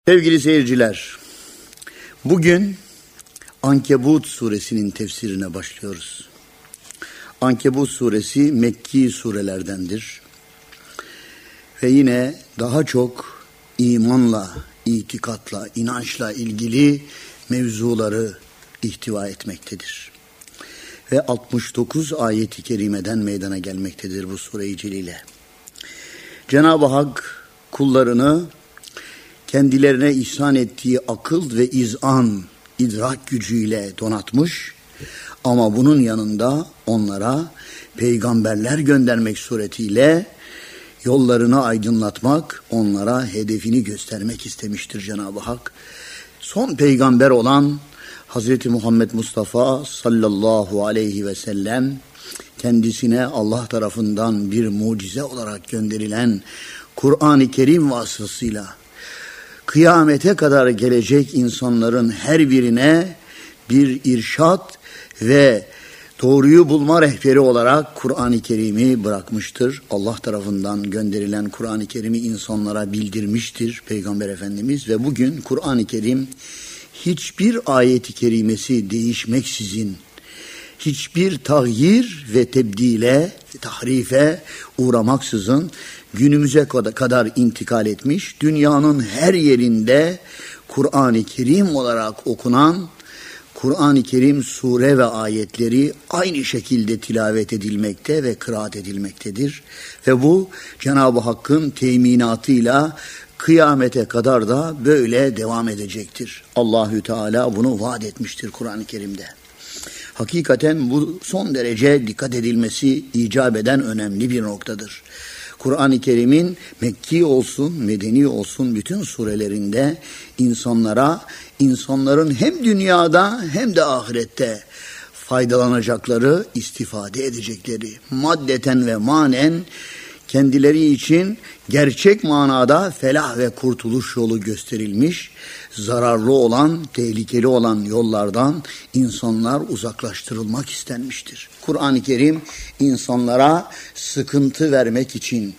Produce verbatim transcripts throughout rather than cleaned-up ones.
Sevgili seyirciler, bugün Ankebut suresinin tefsirine başlıyoruz. Ankebut suresi Mekki surelerdendir. Ve yine daha çok imanla, itikatla, inançla ilgili mevzuları ihtiva etmektedir. Ve altmış dokuz ayet-i kerimeden meydana gelmektedir bu sure-i celile. Cenab-ı Hak kullarını kendilerine ihsan ettiği akıl ve izan, idrak gücüyle donatmış ama bunun yanında onlara peygamberler göndermek suretiyle yollarını aydınlatmak, onlara hedefini göstermek istemiştir Cenab-ı Hak. Son peygamber olan Hazreti Muhammed Mustafa sallallahu aleyhi ve sellem kendisine Allah tarafından bir mucize olarak gönderilen Kur'an-ı Kerim vasıtasıyla kıyamete kadar gelecek insanların her birine bir irşat ve doğruyu bulma rehberi olarak Kur'an-ı Kerim'i bırakmıştır. Allah tarafından gönderilen Kur'an-ı Kerim'i insanlara bildirmiştir Peygamber Efendimiz ve bugün Kur'an-ı Kerim hiçbir ayet-i kerimesi değişmeksizin, hiçbir tahyir ve tebdile, tahrife uğramaksızın günümüze kadar intikal etmiş, dünyanın her yerinde Kur'an-ı Kerim olarak okunan, Kur'an-ı Kerim sure ve ayetleri aynı şekilde tilavet edilmekte ve kıraat edilmektedir. Ve bu Cenab-ı Hakk'ın teminatıyla kıyamete kadar da böyle devam edecektir. Allahü Teala bunu vaat etmiştir Kur'an-ı Kerim'de. Hakikaten bu son derece dikkat edilmesi icap eden önemli bir noktadır. Kur'an-ı Kerim'in Mekki olsun, Medeni olsun bütün surelerinde insanlara, insanların hem dünyada hem de ahirette faydalanacakları, istifade edecekleri, maddeten ve manen kendileri için gerçek manada felah ve kurtuluş yolu gösterilmiş, zararlı olan, tehlikeli olan yollardan insanlar uzaklaştırılmak istenmiştir. Kur'an-ı Kerim insanlara sıkıntı vermek için,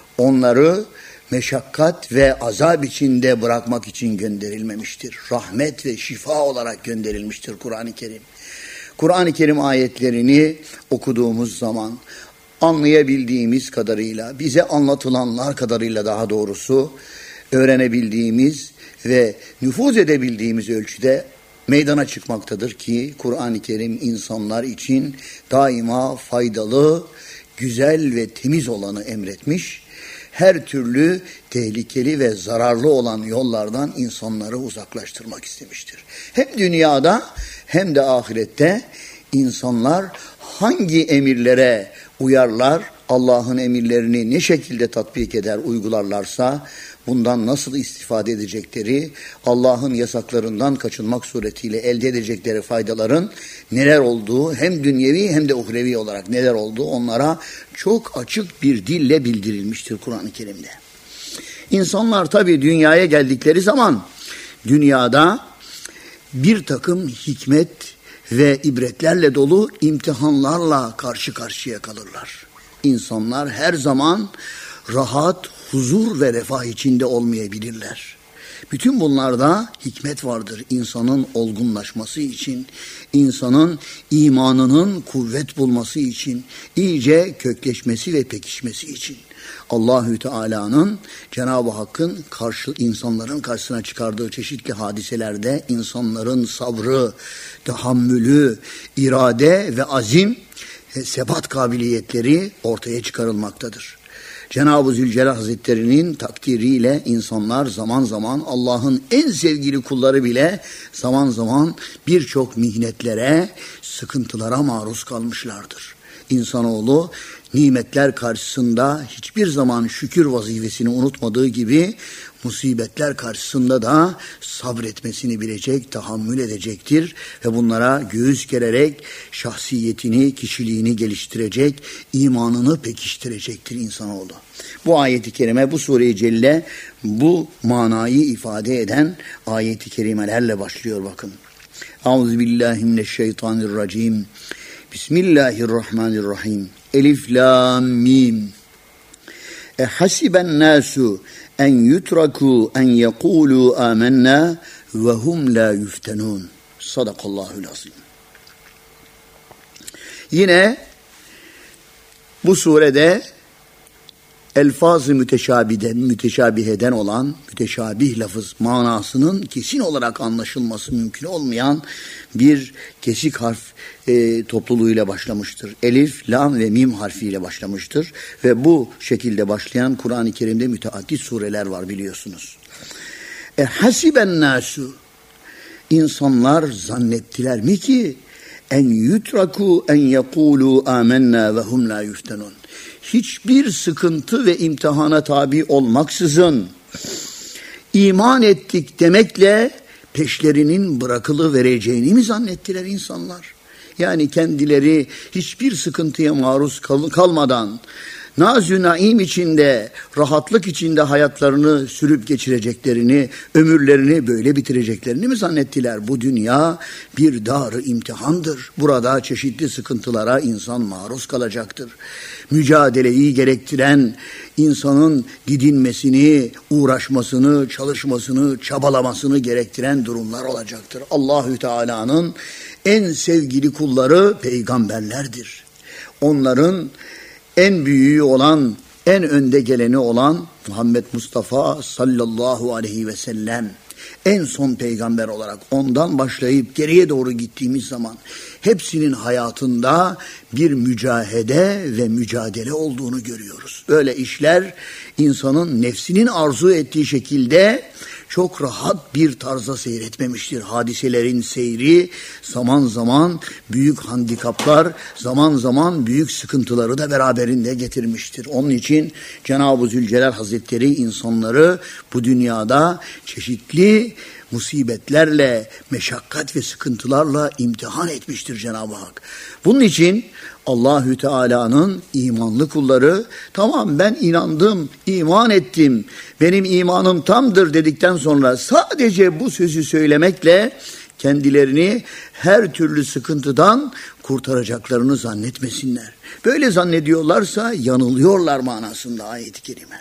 onları meşakkat ve azap içinde bırakmak için gönderilmemiştir. Rahmet ve şifa olarak gönderilmiştir Kur'an-ı Kerim. Kur'an-ı Kerim ayetlerini okuduğumuz zaman anlayabildiğimiz kadarıyla, bize anlatılanlar kadarıyla daha doğrusu öğrenebildiğimiz ve nüfuz edebildiğimiz ölçüde meydana çıkmaktadır ki Kur'an-ı Kerim insanlar için daima faydalı, güzel ve temiz olanı emretmiş. Her türlü tehlikeli ve zararlı olan yollardan insanları uzaklaştırmak istemiştir. Hem dünyada hem de ahirette insanlar hangi emirlere uyarlar, Allah'ın emirlerini ne şekilde tatbik eder, uygularlarsa bundan nasıl istifade edecekleri, Allah'ın yasaklarından kaçınmak suretiyle elde edecekleri faydaların neler olduğu, hem dünyevi hem de uhrevi olarak neler olduğu onlara çok açık bir dille bildirilmiştir Kur'an-ı Kerim'de. İnsanlar tabii dünyaya geldikleri zaman dünyada bir takım hikmet ve ibretlerle dolu imtihanlarla karşı karşıya kalırlar. İnsanlar her zaman rahat, huzur ve refah içinde olmayabilirler. Bütün bunlarda hikmet vardır. İnsanın olgunlaşması için, insanın imanının kuvvet bulması için, iyice kökleşmesi ve pekişmesi için. Allahü Teala'nın, Cenab-ı Hakk'ın karşı, insanların karşısına çıkardığı çeşitli hadiselerde insanların sabrı, tahammülü, irade ve azim, sebat kabiliyetleri ortaya çıkarılmaktadır. Cenab-ı Zülcelal Hazretleri'nin takdiriyle insanlar zaman zaman Allah'ın en sevgili kulları bile zaman zaman birçok mihnetlere, sıkıntılara maruz kalmışlardır. İnsanoğlu nimetler karşısında hiçbir zaman şükür vazifesini unutmadığı gibi musibetler karşısında da sabretmesini bilecek, tahammül edecektir ve bunlara göğüs gererek şahsiyetini, kişiliğini geliştirecek, imanını pekiştirecektir insanoğlu. Bu ayet-i kerime, bu sure-i celile bu manayı ifade eden ayet-i kerimelerle başlıyor bakın. Euzubillahimineşşeytanirracim. Bismillahirrahmanirrahim. Elif, lam, mim. E hasiben nasu en yutraku en yekulu amennâ ve hum la yuftenûn. Sadakallahul azim. Yine bu surede elfaz-ı müteşabiden, müteşabiheden olan müteşabih lafız manasının kesin olarak anlaşılması mümkün olmayan bir kesik harf e, topluluğuyla başlamıştır. Elif, lam ve mim harfiyle başlamıştır. Ve bu şekilde başlayan Kur'an-ı Kerim'de müteaddit sureler var biliyorsunuz. E hasiben nasu, insanlar zannettiler mi ki en yutraku en yekulu amennâ ve hum la yuftenun. Hiçbir sıkıntı ve imtihana tabi olmaksızın iman ettik demekle peşlerinin bırakılıvereceğini mi zannettiler insanlar? Yani kendileri hiçbir sıkıntıya maruz kal- kalmadan naz-ı naim içinde, rahatlık içinde hayatlarını sürüp geçireceklerini, ömürlerini böyle bitireceklerini mi zannettiler? Bu dünya bir dar-ı imtihandır. Burada çeşitli sıkıntılara insan maruz kalacaktır. Mücadeleyi gerektiren, insanın didinmesini, uğraşmasını, çalışmasını, çabalamasını gerektiren durumlar olacaktır. Allahü Teala'nın en sevgili kulları peygamberlerdir. Onların en büyüğü olan, en önde geleni olan Muhammed Mustafa sallallahu aleyhi ve sellem en son peygamber olarak ondan başlayıp geriye doğru gittiğimiz zaman hepsinin hayatında bir mücahede ve mücadele olduğunu görüyoruz. Böyle işler insanın nefsinin arzu ettiği şekilde çok rahat bir tarza seyretmemiştir. Hadiselerin seyri zaman zaman büyük handikaplar, zaman zaman büyük sıkıntıları da beraberinde getirmiştir. Onun için Cenab-ı Zülcelal Hazretleri insanları bu dünyada çeşitli musibetlerle, meşakkat ve sıkıntılarla imtihan etmiştir Cenab-ı Hak. Bunun için Allahü Teala'nın imanlı kulları, tamam ben inandım, iman ettim, benim imanım tamdır dedikten sonra sadece bu sözü söylemekle kendilerini her türlü sıkıntıdan kurtaracaklarını zannetmesinler. Böyle zannediyorlarsa yanılıyorlar manasında ayet-i kerime.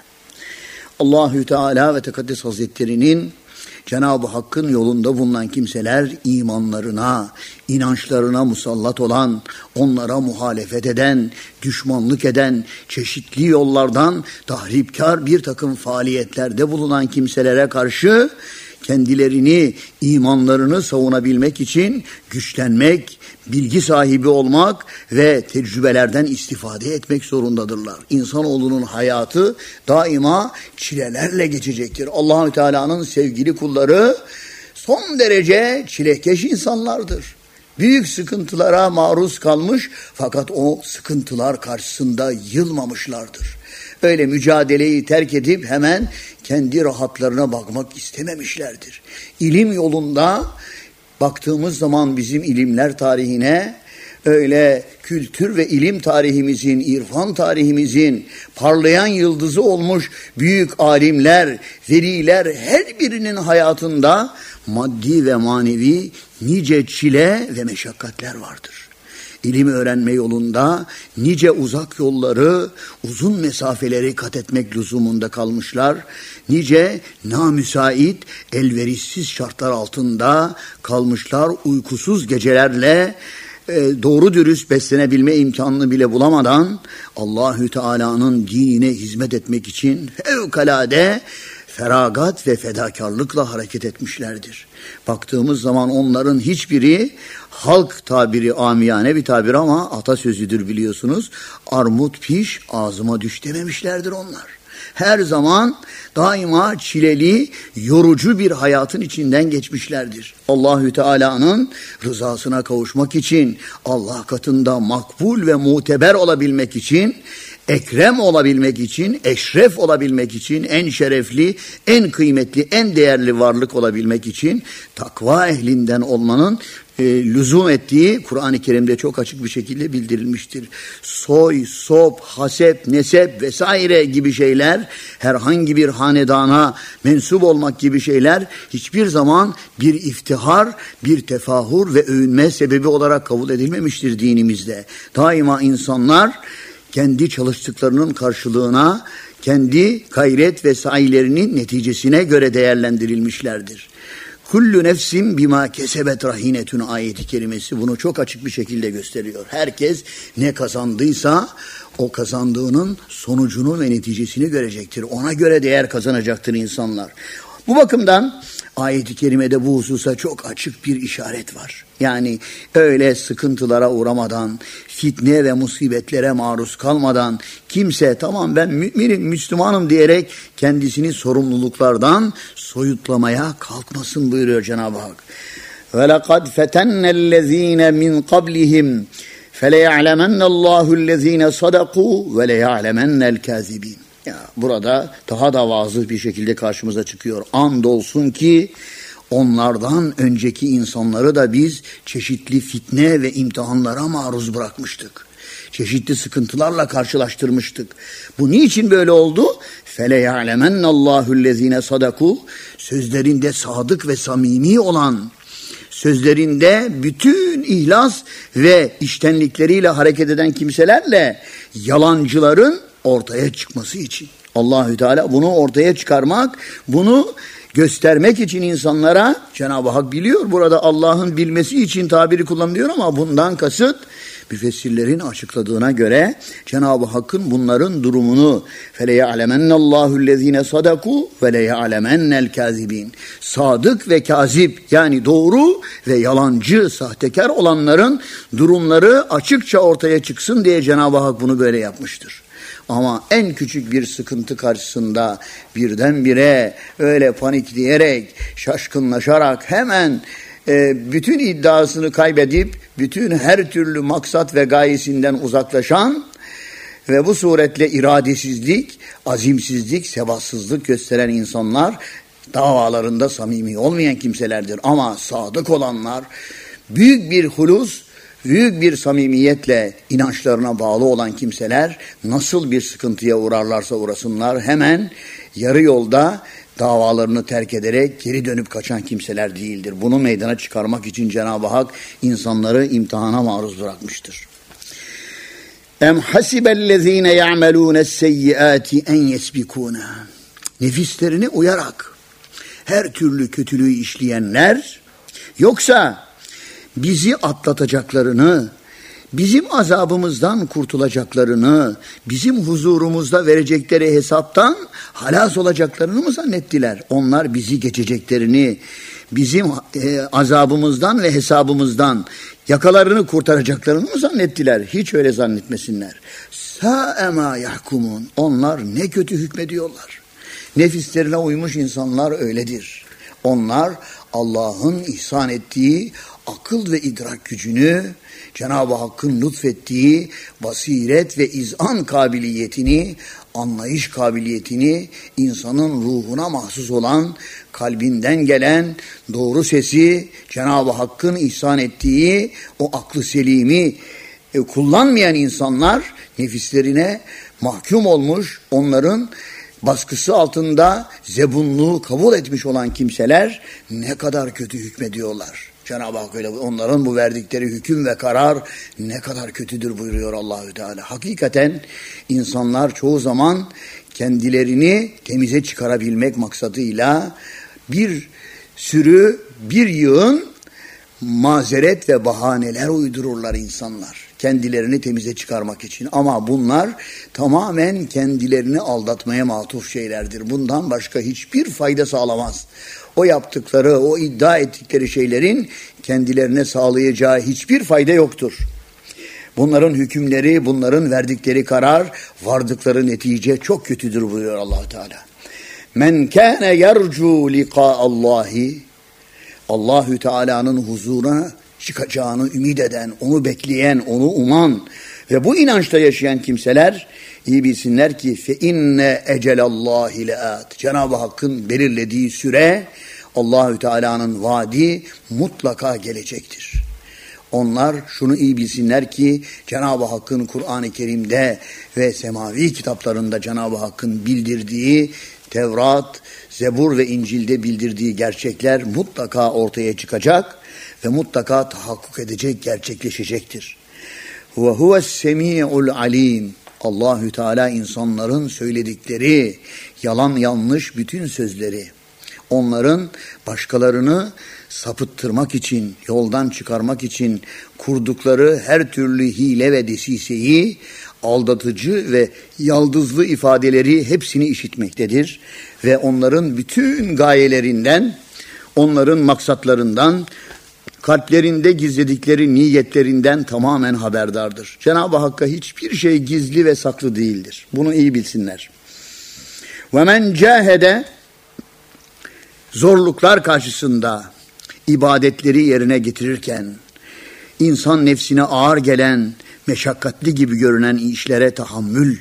Allahü Teala ve Tekaddes Hazretleri'nin Cenab-ı Hakk'ın yolunda bulunan kimseler imanlarına, inançlarına musallat olan, onlara muhalefet eden, düşmanlık eden, çeşitli yollardan tahripkar bir takım faaliyetlerde bulunan kimselere karşı kendilerini, imanlarını savunabilmek için güçlenmek, bilgi sahibi olmak ve tecrübelerden istifade etmek zorundadırlar. İnsanoğlunun hayatı daima çilelerle geçecektir. Allahü Teala'nın sevgili kulları son derece çilekeş insanlardır. Büyük sıkıntılara maruz kalmış fakat o sıkıntılar karşısında yılmamışlardır. Öyle mücadeleyi terk edip hemen kendi rahatlarına bakmak istememişlerdir. İlim yolunda baktığımız zaman bizim ilimler tarihine öyle kültür ve ilim tarihimizin, irfan tarihimizin parlayan yıldızı olmuş büyük alimler, veliler her birinin hayatında maddi ve manevi nice çile ve meşakkatler vardır. İlim öğrenme yolunda nice uzak yolları, uzun mesafeleri kat etmek lüzumunda kalmışlar. Nice namüsait, elverişsiz şartlar altında kalmışlar. Uykusuz gecelerle e, doğru dürüst beslenebilme imkanını bile bulamadan Allahü Teala'nın dinine hizmet etmek için fevkalade feragat ve fedakarlıkla hareket etmişlerdir. Baktığımız zaman onların hiçbiri halk tabiri, amiyane bir tabir ama atasözüdür biliyorsunuz. Armut piş ağzıma düş dememişlerdir onlar. Her zaman daima çileli, yorucu bir hayatın içinden geçmişlerdir. Allahü Teala'nın rızasına kavuşmak için, Allah katında makbul ve muteber olabilmek için, ekrem olabilmek için, eşref olabilmek için, en şerefli, en kıymetli, en değerli varlık olabilmek için takva ehlinden olmanın e, lüzum ettiği Kur'an-ı Kerim'de çok açık bir şekilde bildirilmiştir. Soy, sop, hasep, nesep vesaire gibi şeyler, herhangi bir hanedana mensup olmak gibi şeyler hiçbir zaman bir iftihar, bir tefahur ve övünme sebebi olarak kabul edilmemiştir dinimizde. Daima insanlar kendi çalıştıklarının karşılığına, kendi gayret ve sayilerinin neticesine göre değerlendirilmişlerdir. Kullu nefsin bima kesebet rahinetun ayeti kerimesi bunu çok açık bir şekilde gösteriyor. Herkes ne kazandıysa o kazandığının sonucunu ve neticesini görecektir. Ona göre değer kazanacaktır insanlar. Bu bakımdan ayet-i kerimede bu hususa çok açık bir işaret var. Yani öyle sıkıntılara uğramadan, fitne ve musibetlere maruz kalmadan kimse tamam ben müminim, Müslümanım diyerek kendisini sorumluluklardan soyutlamaya kalkmasın buyuruyor Cenab-ı Hak. وَلَقَدْ فَتَنَّ الَّذ۪ينَ مِنْ قَبْلِهِمْ فَلَيَعْلَمَنَّ اللّٰهُ الَّذ۪ينَ صَدَقُوا وَلَيَعْلَمَنَّ الْكَاذِب۪ينَ. Ya burada daha da vazıh bir şekilde karşımıza çıkıyor. Andolsun ki onlardan önceki insanları da biz çeşitli fitne ve imtihanlara maruz bırakmıştık. Çeşitli sıkıntılarla karşılaştırmıştık. Bu niçin böyle oldu? فَلَيَعْلَمَنَّ اللّٰهُ الَّذ۪ينَ صَدَقُوا. Sözlerinde sadık ve samimi olan, sözlerinde bütün ihlas ve içtenlikleriyle hareket eden kimselerle yalancıların ortaya çıkması için. Allahü Teala bunu ortaya çıkarmak, bunu göstermek için insanlara Cenab-ı Hak biliyor. Burada Allah'ın bilmesi için tabiri kullanılıyor ama bundan kasıt müfessirlerin açıkladığına göre Cenab-ı Hakk'ın bunların durumunu فَلَيَعْلَمَنَّ اللّٰهُ الَّذ۪ينَ صَدَقُوا وَلَيَعْلَمَنَّ الْكَاذِب۪ينَ. Sadık ve kazip yani doğru ve yalancı, sahtekar olanların durumları açıkça ortaya çıksın diye Cenab-ı Hak bunu böyle yapmıştır. Ama en küçük bir sıkıntı karşısında birdenbire öyle panikleyerek, şaşkınlaşarak hemen e, bütün iddiasını kaybedip bütün her türlü maksat ve gayesinden uzaklaşan ve bu suretle iradesizlik, azimsizlik, sebatsızlık gösteren insanlar davalarında samimi olmayan kimselerdir. Ama sadık olanlar büyük bir hulus, büyük bir samimiyetle inançlarına bağlı olan kimseler nasıl bir sıkıntıya uğrarlarsa uğrasınlar hemen yarı yolda davalarını terk ederek geri dönüp kaçan kimseler değildir. Bunu meydana çıkarmak için Cenab-ı Hak insanları imtihana maruz bırakmıştır. Em hasibellezine ya'melûnes seyyiâti en yesbikûne. Nefislerine uyarak her türlü kötülüğü işleyenler yoksa bizi atlatacaklarını, bizim azabımızdan kurtulacaklarını, bizim huzurumuzda verecekleri hesaptan halas olacaklarını mı zannettiler? Onlar bizi geçeceklerini, bizim e, azabımızdan ve hesabımızdan yakalarını kurtaracaklarını mı zannettiler? Hiç öyle zannetmesinler. Sâ'e mâ yahkumun. Onlar ne kötü hükmediyorlar. Nefislerine uymuş insanlar öyledir. Onlar Allah'ın ihsan ettiği akıl ve idrak gücünü, Cenab-ı Hakk'ın lütfettiği basiret ve izan kabiliyetini, anlayış kabiliyetini, insanın ruhuna mahsus olan, kalbinden gelen doğru sesi, Cenab-ı Hakk'ın ihsan ettiği o aklı selimi e, kullanmayan insanlar nefislerine mahkum olmuş, onların baskısı altında zebunluğu kabul etmiş olan kimseler ne kadar kötü hükmediyorlar. Cenab-ı Hak öyle, onların bu verdikleri hüküm ve karar ne kadar kötüdür buyuruyor Allahü Teala. Hakikaten insanlar çoğu zaman kendilerini temize çıkarabilmek maksadıyla bir sürü, bir yığın mazeret ve bahaneler uydururlar insanlar. Kendilerini temize çıkarmak için. Ama bunlar tamamen kendilerini aldatmaya matuf şeylerdir. Bundan başka hiçbir fayda sağlamaz. O yaptıkları, o iddia ettikleri şeylerin kendilerine sağlayacağı hiçbir fayda yoktur. Bunların hükümleri, bunların verdikleri karar, vardıkları netice çok kötüdür buyuruyor Allah Teala. Men kana yercu liqa'allahi, Allahü Teala'nın huzuruna çıkacağını ümit eden, onu bekleyen, onu uman ve bu inançta yaşayan kimseler iyi bilsinler ki fe inne ecelallahi leat. Cenab-ı Hakk'ın belirlediği süre, Allahü Teala'nın vaadi mutlaka gelecektir. Onlar şunu iyi bilsinler ki Cenab-ı Hakk'ın Kur'an-ı Kerim'de ve semavi kitaplarında Cenab-ı Hakk'ın bildirdiği Tevrat, Zebur ve İncil'de bildirdiği gerçekler mutlaka ortaya çıkacak ve mutlaka tahakkuk edecek, gerçekleşecektir. Ve huves semi'ul alim. Allahü Teala insanların söyledikleri, yalan yanlış bütün sözleri, onların başkalarını sapıttırmak için, yoldan çıkarmak için kurdukları her türlü hile ve desiseyi, aldatıcı ve yaldızlı ifadeleri hepsini işitmektedir. Ve onların bütün gayelerinden, onların maksatlarından, kalplerinde gizledikleri niyetlerinden tamamen haberdardır. Cenab-ı Hakk'a hiçbir şey gizli ve saklı değildir. Bunu iyi bilsinler. وَمَنْ cahede zorluklar karşısında ibadetleri yerine getirirken, insan nefsine ağır gelen, meşakkatli gibi görünen işlere tahammül,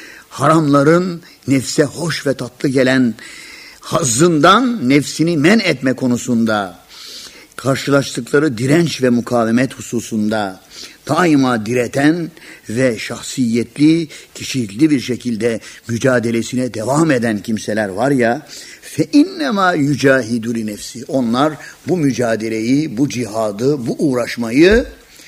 haramların nefse hoş ve tatlı gelen hazzından nefsini men etme konusunda, karşılaştıkları direnç ve mukavemet hususunda daima direten ve şahsiyetli, kişilikli bir şekilde mücadelesine devam eden kimseler var ya, fe innema yücahidu li nefsi. Onlar bu mücadeleyi, bu cihadı, bu uğraşmayı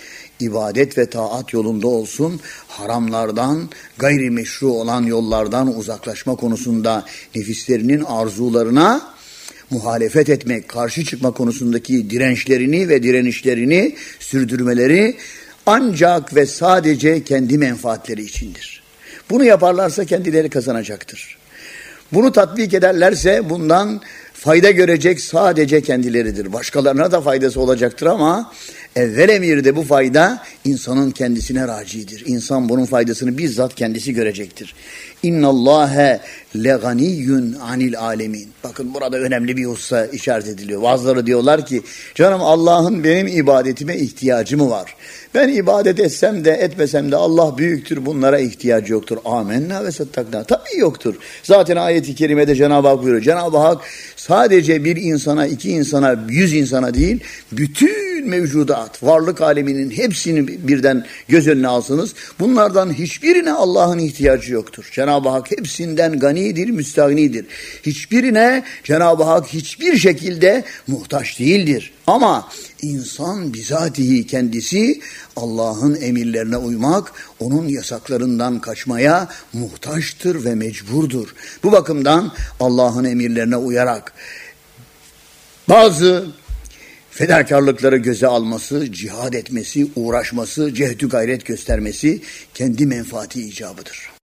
ibadet ve taat yolunda olsun, haramlardan, gayrimeşru olan yollardan uzaklaşma konusunda nefislerinin arzularına muhalefet etmek, karşı çıkma konusundaki dirençlerini ve direnişlerini sürdürmeleri ancak ve sadece kendi menfaatleri içindir. Bunu yaparlarsa kendileri kazanacaktır. Bunu tatbik ederlerse bundan fayda görecek sadece kendileridir. Başkalarına da faydası olacaktır ama evvel emirde bu fayda insanın kendisine racidir. İnsan bunun faydasını bizzat kendisi görecektir. İnnallâhe leganiyyun anil alemin. Bakın burada önemli bir hususa işaret ediliyor. Bazıları diyorlar ki canım Allah'ın benim ibadetime ihtiyacı mı var? Ben ibadet etsem de etmesem de Allah büyüktür, bunlara ihtiyacı yoktur. Amenna ve sattakna. Tabii yoktur. Zaten ayet-i kerimede Cenab-ı Hak buyuruyor. Cenab-ı Hak sadece bir insana, iki insana, yüz insana değil, bütün mevcudat, varlık aleminin hepsini birden göz önüne alsanız, bunlardan hiçbirine Allah'ın ihtiyacı yoktur. Cenab-ı Hak hepsinden ganidir, müstahnidir. Hiçbirine Cenab-ı Hak hiçbir şekilde muhtaç değildir. Ama insan bizatihi kendisi Allah'ın emirlerine uymak, onun yasaklarından kaçmaya muhtaçtır ve mecburdur. Bu bakımdan Allah'ın emirlerine uyarak bazı fedakarlıkları göze alması, cihad etmesi, uğraşması, cehdü gayret göstermesi kendi menfaati icabıdır.